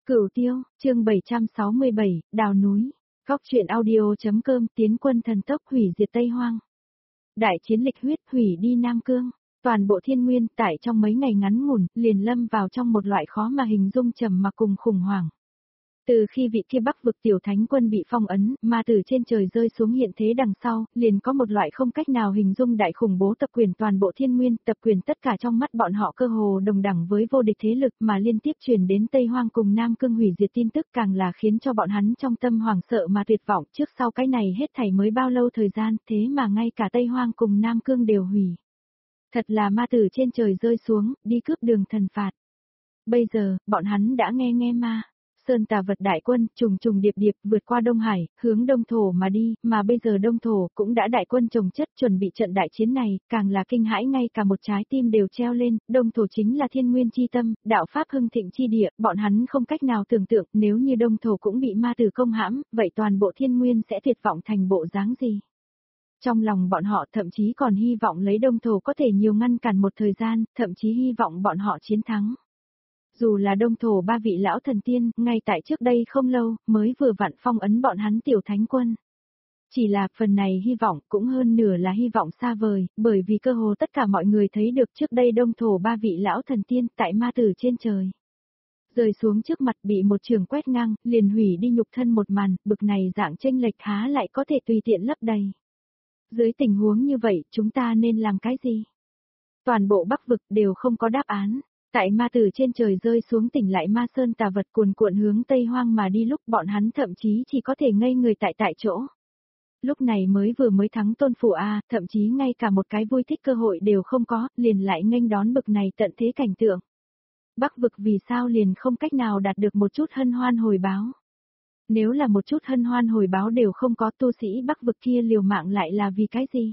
Cửu Tiêu, chương 767, Đào núi. Góc truyện audio.com Tiến quân thần tốc hủy diệt Tây Hoang. Đại chiến lịch huyết hủy đi Nam Cương. Toàn bộ thiên nguyên tại trong mấy ngày ngắn ngủn liền lâm vào trong một loại khó mà hình dung trầm mặc cùng khủng hoảng. Từ khi vị kia Bắc vực tiểu thánh quân bị phong ấn, mà từ trên trời rơi xuống hiện thế đằng sau, liền có một loại không cách nào hình dung đại khủng bố tập quyền toàn bộ thiên nguyên, tập quyền tất cả trong mắt bọn họ cơ hồ đồng đẳng với vô địch thế lực mà liên tiếp truyền đến Tây Hoang cùng Nam Cương hủy diệt tin tức càng là khiến cho bọn hắn trong tâm hoảng sợ mà tuyệt vọng. Trước sau cái này hết thảy mới bao lâu thời gian, thế mà ngay cả Tây Hoang cùng Nam Cương đều hủy. Thật là ma tử trên trời rơi xuống, đi cướp đường thần phạt. Bây giờ, bọn hắn đã nghe ma. Sơn Tà Vật đại quân trùng trùng điệp điệp vượt qua Đông Hải, hướng Đông Thổ mà đi, mà bây giờ Đông Thổ cũng đã đại quân chồng chất chuẩn bị trận đại chiến này, càng là kinh hãi ngay cả một trái tim đều treo lên. Đông Thổ chính là thiên nguyên chi tâm, đạo pháp hưng thịnh chi địa, bọn hắn không cách nào tưởng tượng nếu như Đông Thổ cũng bị ma tử công hãm, vậy toàn bộ thiên nguyên sẽ tuyệt vọng thành bộ dáng gì? Trong lòng bọn họ thậm chí còn hy vọng lấy Đông Thổ có thể nhiều ngăn cản một thời gian, thậm chí hy vọng bọn họ chiến thắng. Dù là Đông Thổ ba vị lão thần tiên, ngay tại trước đây không lâu, mới vừa vặn phong ấn bọn hắn tiểu thánh quân. Chỉ là phần này hy vọng cũng hơn nửa là hy vọng xa vời, bởi vì cơ hồ tất cả mọi người thấy được trước đây Đông Thổ ba vị lão thần tiên tại ma tử trên trời. Rơi xuống trước mặt bị một trường quét ngang, liền hủy đi nhục thân một màn, bực này dạng chênh lệch há lại có thể tùy tiện lấp đầy. Dưới tình huống như vậy, chúng ta nên làm cái gì? Toàn bộ Bắc vực đều không có đáp án. Tại ma tử trên trời rơi xuống tỉnh lại ma sơn tà vật cuồn cuộn hướng Tây Hoang mà đi lúc bọn hắn thậm chí chỉ có thể ngây người tại chỗ. Lúc này mới thắng tôn phủ A, thậm chí ngay cả một cái vui thích cơ hội đều không có, liền lại nghênh đón bực này tận thế cảnh tượng. Bắc vực vì sao liền không cách nào đạt được một chút hân hoan hồi báo. Nếu là một chút hân hoan hồi báo đều không có, tu sĩ Bắc vực kia liều mạng lại là vì cái gì?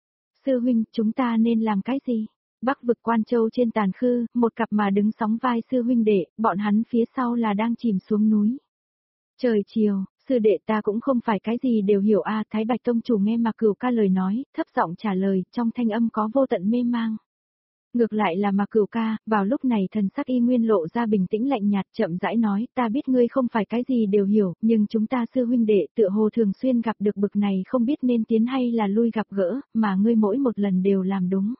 Sư huynh, chúng ta nên làm cái gì? Bắc vực Quan Châu trên tàn khư, một cặp mà đứng sóng vai sư huynh đệ, bọn hắn phía sau là đang chìm xuống núi. Trời chiều, sư đệ ta cũng không phải cái gì đều hiểu a. Thái Bạch Tông chủ nghe Mạc Cửu Ca lời nói, thấp giọng trả lời, trong thanh âm có vô tận mê mang. Ngược lại là Mạc Cửu Ca, vào lúc này thần sắc y nguyên lộ ra bình tĩnh lạnh nhạt, chậm rãi nói, ta biết ngươi không phải cái gì đều hiểu, nhưng chúng ta sư huynh đệ tựa hồ thường xuyên gặp được bực này không biết nên tiến hay là lui gặp gỡ, mà ngươi mỗi một lần đều làm đúng.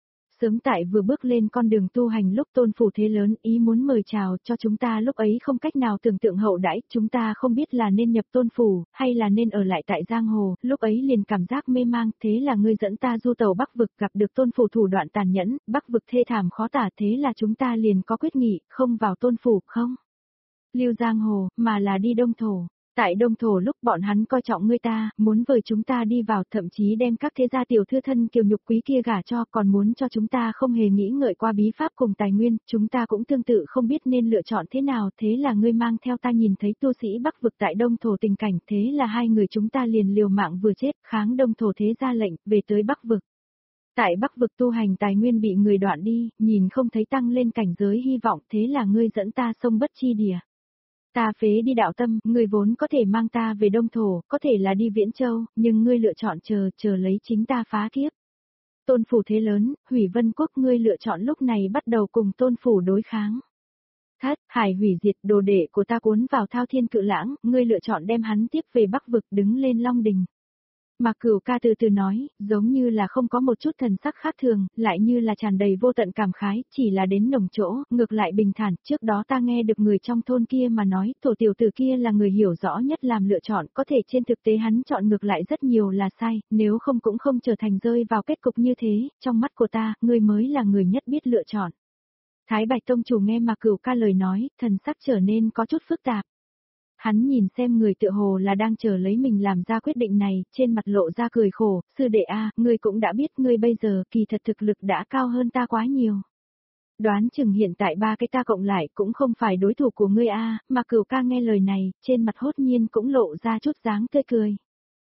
Sớm tại vừa bước lên con đường tu hành lúc tôn phủ thế lớn ý muốn mời chào cho chúng ta lúc ấy không cách nào tưởng tượng hậu đãi, chúng ta không biết là nên nhập tôn phủ, hay là nên ở lại tại giang hồ, lúc ấy liền cảm giác mê mang, thế là ngươi dẫn ta du tàu Bắc vực gặp được tôn phủ thủ đoạn tàn nhẫn, Bắc vực thê thảm khó tả, thế là chúng ta liền có quyết nghị, không vào tôn phủ, không lưu giang hồ, mà là đi Đông Thổ. Tại Đông Thổ lúc bọn hắn coi trọng ngươi ta, muốn vời chúng ta đi vào, thậm chí đem các thế gia tiểu thư thân kiều nhục quý kia gả cho, còn muốn cho chúng ta không hề nghĩ ngợi qua bí pháp cùng tài nguyên, chúng ta cũng tương tự không biết nên lựa chọn thế nào, thế là ngươi mang theo ta nhìn thấy tu sĩ Bắc vực tại Đông Thổ tình cảnh, thế là hai người chúng ta liền liều mạng vừa chết, kháng Đông Thổ thế ra lệnh, về tới Bắc vực. Tại Bắc vực tu hành tài nguyên bị người đoạn đi, nhìn không thấy tăng lên cảnh giới hy vọng, thế là ngươi dẫn ta sông bất chi địa. Ta phế đi đạo tâm, ngươi vốn có thể mang ta về Đông Thổ, có thể là đi Viễn Châu, nhưng ngươi lựa chọn chờ lấy chính ta phá kiếp. Tôn phủ thế lớn, hủy vân quốc ngươi lựa chọn lúc này bắt đầu cùng tôn phủ đối kháng. Thất, hải hủy diệt đồ đệ của ta cuốn vào thao thiên cự lãng, ngươi lựa chọn đem hắn tiếp về Bắc vực đứng lên Long Đình. Mạc Cửu Ca từ từ nói, giống như là không có một chút thần sắc khác thường, lại như là tràn đầy vô tận cảm khái, chỉ là đến nồng chỗ, ngược lại bình thản, trước đó ta nghe được người trong thôn kia mà nói, thổ tiểu tử kia là người hiểu rõ nhất làm lựa chọn, có thể trên thực tế hắn chọn ngược lại rất nhiều là sai, nếu không cũng không trở thành rơi vào kết cục như thế, trong mắt của ta, ngươi mới là người nhất biết lựa chọn. Thái Bạch Tông chủ nghe Mạc Cửu Ca lời nói, thần sắc trở nên có chút phức tạp. Hắn nhìn xem người tựa hồ là đang chờ lấy mình làm ra quyết định này, trên mặt lộ ra cười khổ, sư đệ a, ngươi cũng đã biết ngươi bây giờ kỳ thật thực lực đã cao hơn ta quá nhiều. Đoán chừng hiện tại ba cái ta cộng lại cũng không phải đối thủ của ngươi a, mà Cửu Ca nghe lời này, trên mặt hốt nhiên cũng lộ ra chút dáng tươi cười.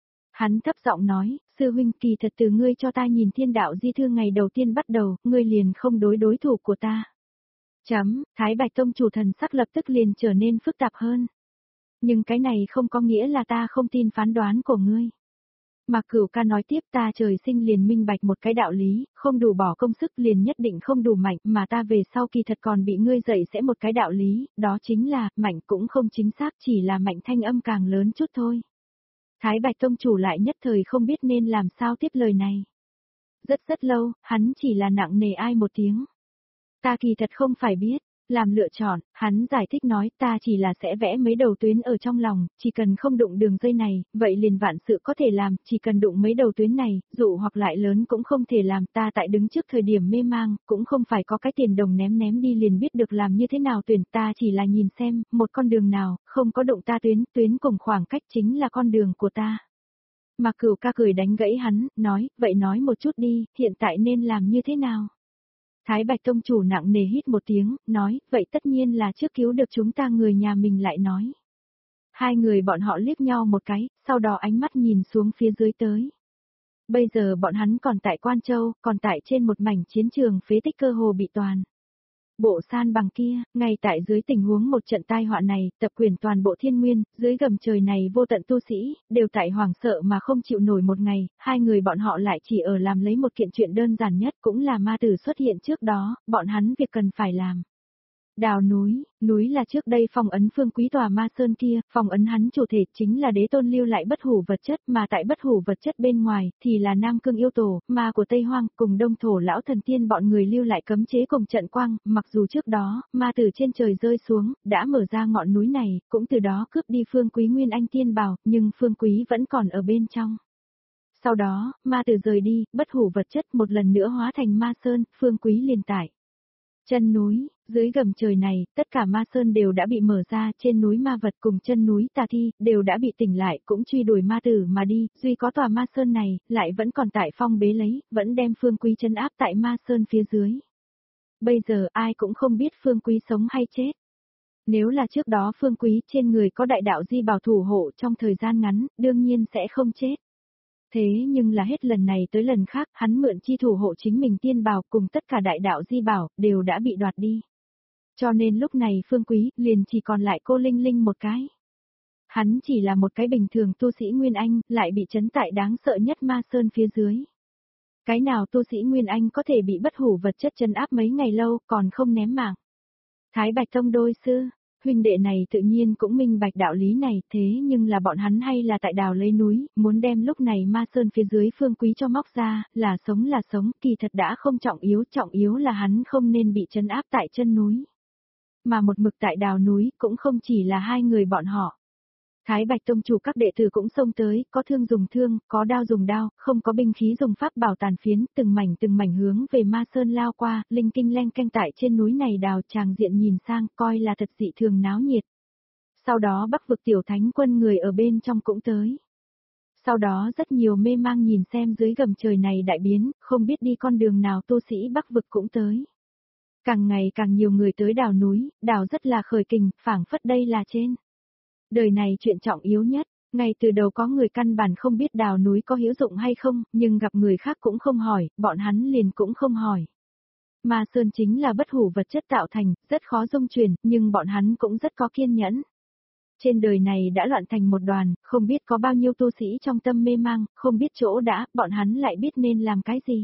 Hắn thấp giọng nói, sư huynh kỳ thật từ ngươi cho ta nhìn thiên đạo di thư ngày đầu tiên bắt đầu, ngươi liền không đối thủ của ta. Thái Bạch Tông chủ thần sắc lập tức liền trở nên phức tạp hơn. Nhưng cái này không có nghĩa là ta không tin phán đoán của ngươi. Mạc Cửu ca nói tiếp, ta trời sinh liền minh bạch một cái đạo lý, không đủ bỏ công sức liền nhất định không đủ mạnh, mà ta về sau kỳ thật còn bị ngươi dạy sẽ một cái đạo lý, đó chính là, mạnh cũng không chính xác, chỉ là mạnh thanh âm càng lớn chút thôi. Thái Bạch Tông chủ lại nhất thời không biết nên làm sao tiếp lời này. Rất lâu, hắn chỉ là nặng nề ai một tiếng. Ta kỳ thật không phải biết. Làm lựa chọn, hắn giải thích nói ta chỉ là sẽ vẽ mấy đầu tuyến ở trong lòng, chỉ cần không đụng đường dây này, vậy liền vạn sự có thể làm, chỉ cần đụng mấy đầu tuyến này, dụ hoặc lại lớn cũng không thể làm, ta tại đứng trước thời điểm mê mang, cũng không phải có cái tiền đồng ném đi liền biết được làm như thế nào tuyển, ta chỉ là nhìn xem, một con đường nào, không có đụng ta tuyến cùng khoảng cách chính là con đường của ta. Mạc Cửu ca cười đánh gãy hắn, nói, vậy nói một chút đi, hiện tại nên làm như thế nào? Thái Bạch Tông chủ nặng nề hít một tiếng, nói, vậy tất nhiên là trước cứu được chúng ta người nhà mình lại nói. Hai người bọn họ liếc nhau một cái, sau đó ánh mắt nhìn xuống phía dưới tới. Bây giờ bọn hắn còn tại Quan Châu, còn tại trên một mảnh chiến trường phế tích cơ hồ bị toàn. Bộ san bằng kia, ngay tại dưới tình huống một trận tai họa này, tập quyền toàn bộ thiên nguyên, dưới gầm trời này vô tận tu sĩ, đều tại hoảng sợ mà không chịu nổi một ngày, hai người bọn họ lại chỉ ở làm lấy một kiện chuyện đơn giản nhất cũng là ma tử xuất hiện trước đó, bọn hắn việc cần phải làm. Đào núi là trước đây phong ấn Phương Quý tòa ma sơn kia, phong ấn hắn chủ thể chính là đế tôn lưu lại bất hủ vật chất, mà tại bất hủ vật chất bên ngoài, thì là Nam Cương yêu tổ, ma của Tây Hoang, cùng Đông Thổ lão thần tiên bọn người lưu lại cấm chế cùng trận quang, mặc dù trước đó, ma từ trên trời rơi xuống, đã mở ra ngọn núi này, cũng từ đó cướp đi Phương Quý Nguyên Anh tiên bào, nhưng Phương Quý vẫn còn ở bên trong. Sau đó, ma từ rời đi, bất hủ vật chất một lần nữa hóa thành ma sơn, Phương Quý liền tải. Chân núi, dưới gầm trời này, tất cả ma sơn đều đã bị mở ra, trên núi ma vật cùng chân núi tà thi, đều đã bị tỉnh lại, cũng truy đuổi ma tử mà đi, duy có tòa ma sơn này, lại vẫn còn tại phong bế lấy, vẫn đem Phương Quý trấn áp tại ma sơn phía dưới. Bây giờ ai cũng không biết Phương Quý sống hay chết. Nếu là trước đó Phương Quý trên người có đại đạo di bảo thủ hộ trong thời gian ngắn, đương nhiên sẽ không chết. Thế nhưng là hết lần này tới lần khác, hắn mượn chi thủ hộ chính mình tiên bào cùng tất cả đại đạo di bảo, đều đã bị đoạt đi. Cho nên lúc này Phương Quý, liền chỉ còn lại cô Linh Linh một cái. Hắn chỉ là một cái bình thường tu sĩ Nguyên Anh, lại bị trấn tại đáng sợ nhất ma sơn phía dưới. Cái nào tu sĩ Nguyên Anh có thể bị bất hủ vật chất trấn áp mấy ngày lâu, còn không ném mạng. Thái Bạch Tông đôi sư, huynh đệ này tự nhiên cũng minh bạch đạo lý này, thế nhưng là bọn hắn hay là tại đào lấy núi, muốn đem lúc này ma sơn phía dưới Phương Quý cho móc ra, là sống, kỳ thật đã không trọng yếu là hắn không nên bị trấn áp tại chân núi. Mà một mực tại đào núi cũng không chỉ là hai người bọn họ. Thái Bạch Tông chủ các đệ tử cũng xông tới, có thương dùng thương, có đao dùng đao, không có binh khí dùng pháp bảo tàn phiến, từng mảnh hướng về ma sơn lao qua, linh kinh leng canh tại trên núi này đào tràng diện nhìn sang, coi là thật dị thường náo nhiệt. Sau đó Bắc vực tiểu thánh quân người ở bên trong cũng tới. Sau đó rất nhiều mê mang nhìn xem dưới gầm trời này đại biến, không biết đi con đường nào tu sĩ Bắc vực cũng tới. Càng ngày càng nhiều người tới đào núi, đào rất là khởi kình, phảng phất đây là trên. Đời này chuyện trọng yếu nhất, ngay từ đầu có người căn bản không biết đào núi có hữu dụng hay không, nhưng gặp người khác cũng không hỏi, bọn hắn liền cũng không hỏi. Ma sơn chính là bất hủ vật chất tạo thành, rất khó dung chuyển, nhưng bọn hắn cũng rất có kiên nhẫn. Trên đời này đã loạn thành một đoàn, không biết có bao nhiêu tu sĩ trong tâm mê mang, không biết chỗ đã, bọn hắn lại biết nên làm cái gì.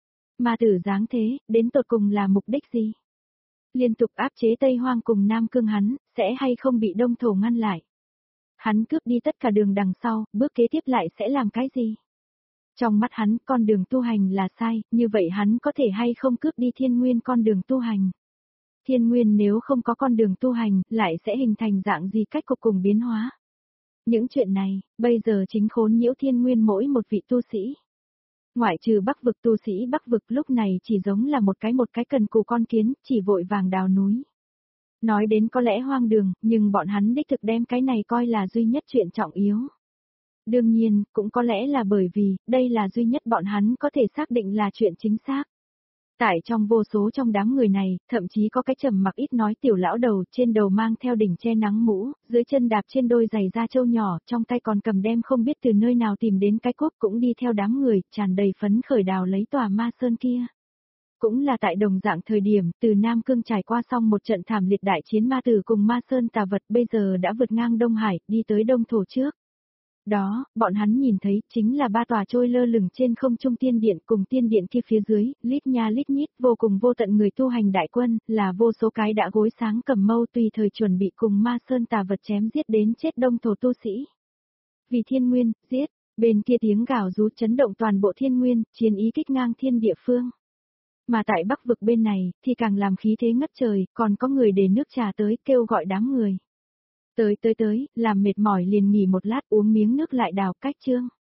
Ma tử dáng thế, đến tột cùng là mục đích gì? Liên tục áp chế Tây Hoang cùng Nam Cương hắn, sẽ hay không bị Đông Thổ ngăn lại? Hắn cướp đi tất cả đường đằng sau, bước kế tiếp lại sẽ làm cái gì? Trong mắt hắn, con đường tu hành là sai, như vậy hắn có thể hay không cướp đi thiên nguyên con đường tu hành? Thiên nguyên nếu không có con đường tu hành, lại sẽ hình thành dạng gì cách cục cùng biến hóa? Những chuyện này, bây giờ chính khốn nhiễu thiên nguyên mỗi một vị tu sĩ. Ngoại trừ Bắc vực tu sĩ Bắc vực lúc này chỉ giống là một cái cần cù con kiến, chỉ vội vàng đào núi. Nói đến có lẽ hoang đường, nhưng bọn hắn đích thực đem cái này coi là duy nhất chuyện trọng yếu. Đương nhiên, cũng có lẽ là bởi vì, đây là duy nhất bọn hắn có thể xác định là chuyện chính xác. Tại trong vô số trong đám người này, thậm chí có cái trầm mặc ít nói tiểu lão đầu, trên đầu mang theo đỉnh che nắng mũ, dưới chân đạp trên đôi giày da trâu nhỏ, trong tay còn cầm đem không biết từ nơi nào tìm đến cái cuốc cũng đi theo đám người, tràn đầy phấn khởi đào lấy tòa ma sơn kia. Cũng là tại đồng dạng thời điểm, từ Nam Cương trải qua xong một trận thảm liệt đại chiến ma tử cùng ma sơn tà vật bây giờ đã vượt ngang Đông Hải, đi tới Đông Thổ trước. Đó, bọn hắn nhìn thấy, chính là ba tòa trôi lơ lửng trên không trung tiên điện cùng tiên điện kia phía dưới, lít nha lít nhít, vô cùng vô tận người tu hành đại quân, là vô số cái đã gối sáng cầm mâu tùy thời chuẩn bị cùng ma sơn tà vật chém giết đến chết đông thổ tu sĩ. Vì thiên nguyên, giết, bên kia tiếng gào rú chấn động toàn bộ thiên nguyên, chiến ý kích ngang thiên địa phương. Mà tại bắc vực bên này, thì càng làm khí thế ngất trời, còn có người để nước trà tới kêu gọi đám người. Tới, làm mệt mỏi liền nghỉ một lát uống miếng nước lại đào cách chương.